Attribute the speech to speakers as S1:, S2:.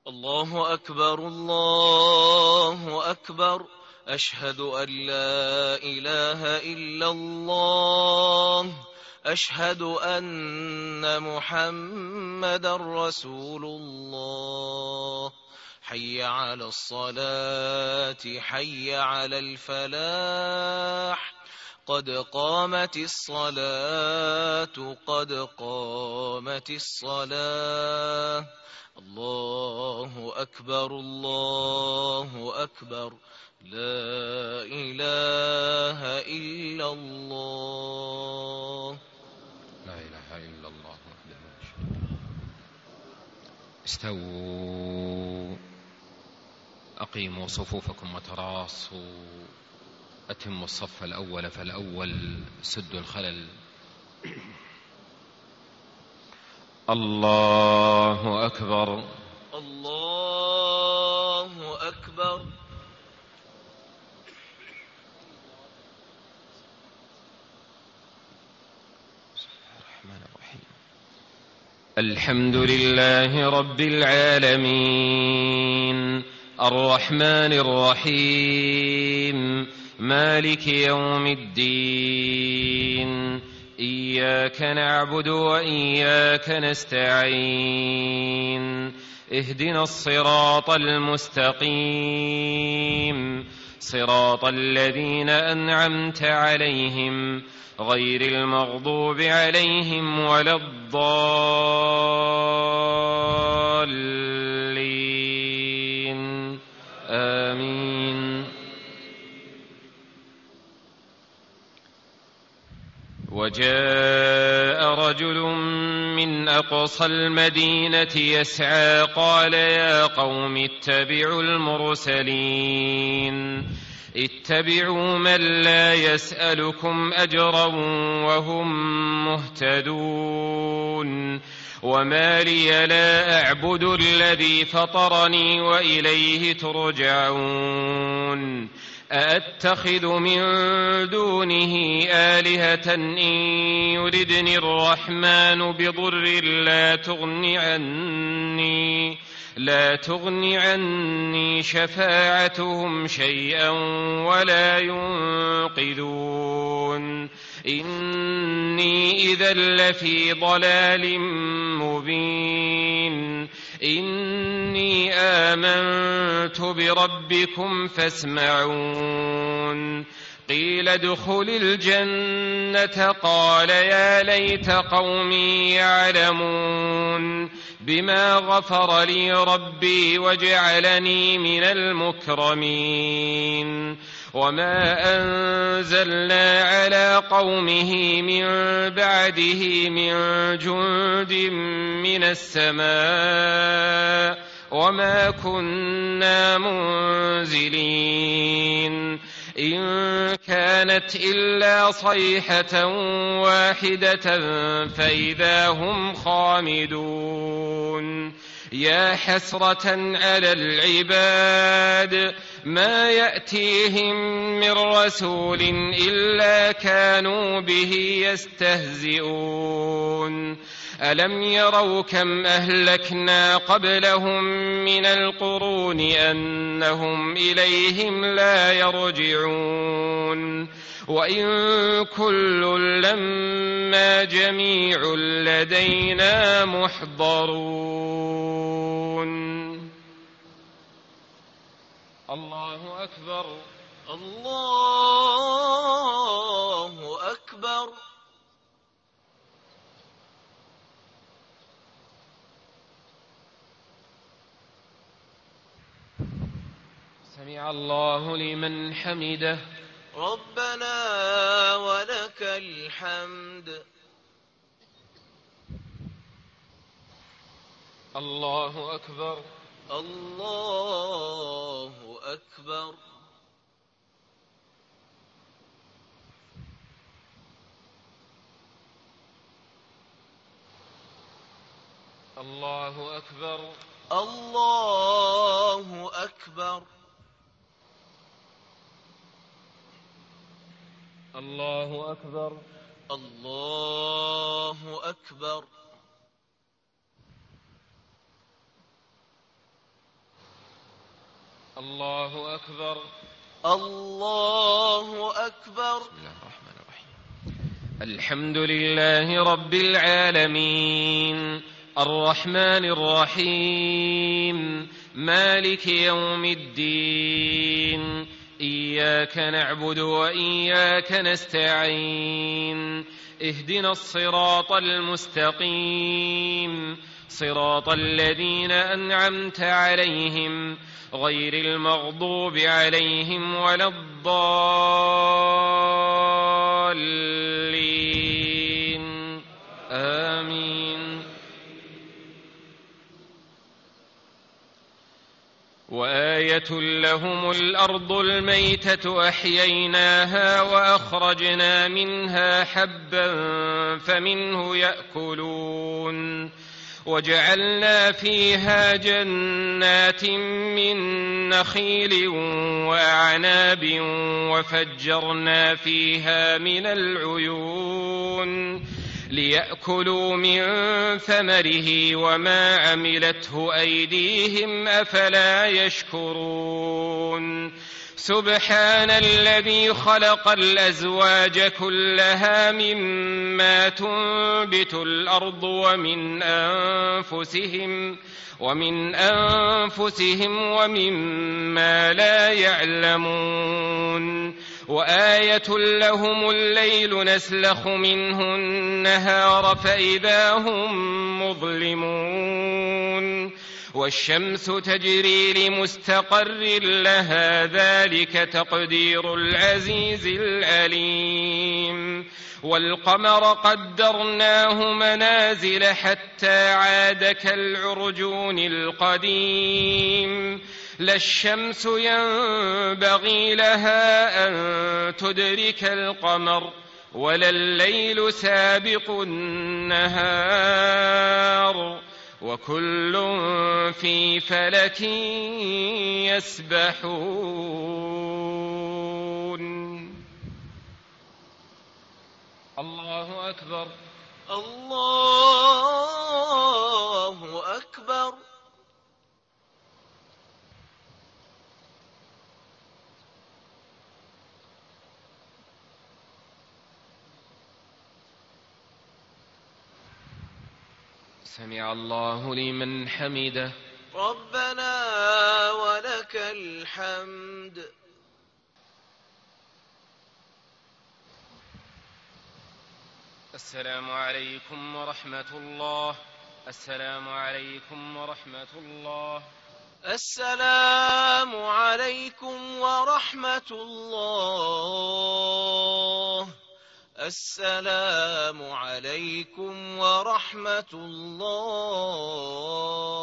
S1: الله أكبر الله أكبر. أشهد أن لا إله إلا الله. أشهد أن محمدا رسول الله. حي على الصلاة حي على الفلاح. قد قامت الصلاة قد قامت الصلاة. الله أكبر الله أكبر. لا إله إلا الله.
S2: لا إله إلا الله وحده لا شريك له. استووا، أقيموا صفوفكم وتراصوا، أتموا الصف الأول فالأول، سدوا الخلل. الله أكبر
S1: الله أكبر.
S2: الحمد لله رب العالمين، الرحمن الرحيم، مالك يوم الدين. إياك نعبد وإياك نستعين. اهدنا الصراط المستقيم، صراط الذين أنعمت عليهم غير المغضوب عليهم ولا الضالين. آمين. وجاء رجل من أقصى المدينة يسعى قال يا قوم اتبعوا المرسلين، اتبعوا من لا يسألكم أجرا وهم مهتدون. وما لي لا أعبد الذي فطرني وإليه ترجعون. أأتخذ من دونه آلهة إن يردني الرحمن بضر لا تغن عني شفاعتهم شيئا ولا ينقذون. إني إذا لفي ضلال مبين. إني آمنت بربكم فاسمعون. قيل ادخل الجنة قال يا ليت قومي يعلمون بما غفر لي ربي وجعلني من المكرمين. وما أنزلنا على قومه من بعده من جند من السماء وما كنا منزلين. إن كانت إلا صيحة واحدة فإذا هم خامدون. يا حسرة على العباد ما يأتيهم من رسول إلا كانوا به يستهزئون. ألم يروا كم أهلكنا قبلهم من القرون أنهم إليهم لا يرجعون. وإن كل لما جميع لدينا محضرون. الله أكبر
S1: الله أكبر.
S2: سمع الله لمن حمده.
S1: ربنا ولك الحمد.
S2: الله أكبر
S1: الله أكبر.
S2: الله أكبر
S1: الله أكبر.
S2: الله أكبر
S1: الله أكبر.
S2: الله أكبر.
S1: الله أكبر.
S2: بسم الله الرحمن الرحيم.
S3: الحمد لله رب العالمين الرحمن الرحيم مالك يوم الدين إياك نعبد وإياك نستعين اهدنا الصراط المستقيم صراط الذين أنعمت عليهم غير المغضوب عليهم ولا الضالين آمين. وآية لهم الأرض الميتة أحييناها وأخرجنا منها حبا فمنه يأكلون وجعلنا فيها جنات من نخيل وأعناب وفجرنا فيها من العيون ليأكلوا من ثمره وما عملته أيديهم أفلا يشكرون. سبحان الذي خلق الأزواج كلها مما تنبت الأرض ومن أنفسهم ومما لا يعلمون. وآية لهم الليل نسلخ منه النهار فإذا هم مظلمون. والشمس تجري لمستقر لها ذلك تقدير العزيز العليم. والقمر قدرناه منازل حتى عاد كالعرجون القديم. لا الشمس ينبغي لها أن تدرك القمر ولا الليل سابق النهار وكل في فلك يسبحون. الله أكبر.
S1: الله أكبر.
S3: سمع الله لمن حمده.
S1: ربنا ولك الحمد.
S3: السلام عليكم ورحمة الله. السلام عليكم ورحمة الله.
S1: السلام عليكم ورحمة الله. السلام عليكم ورحمة الله.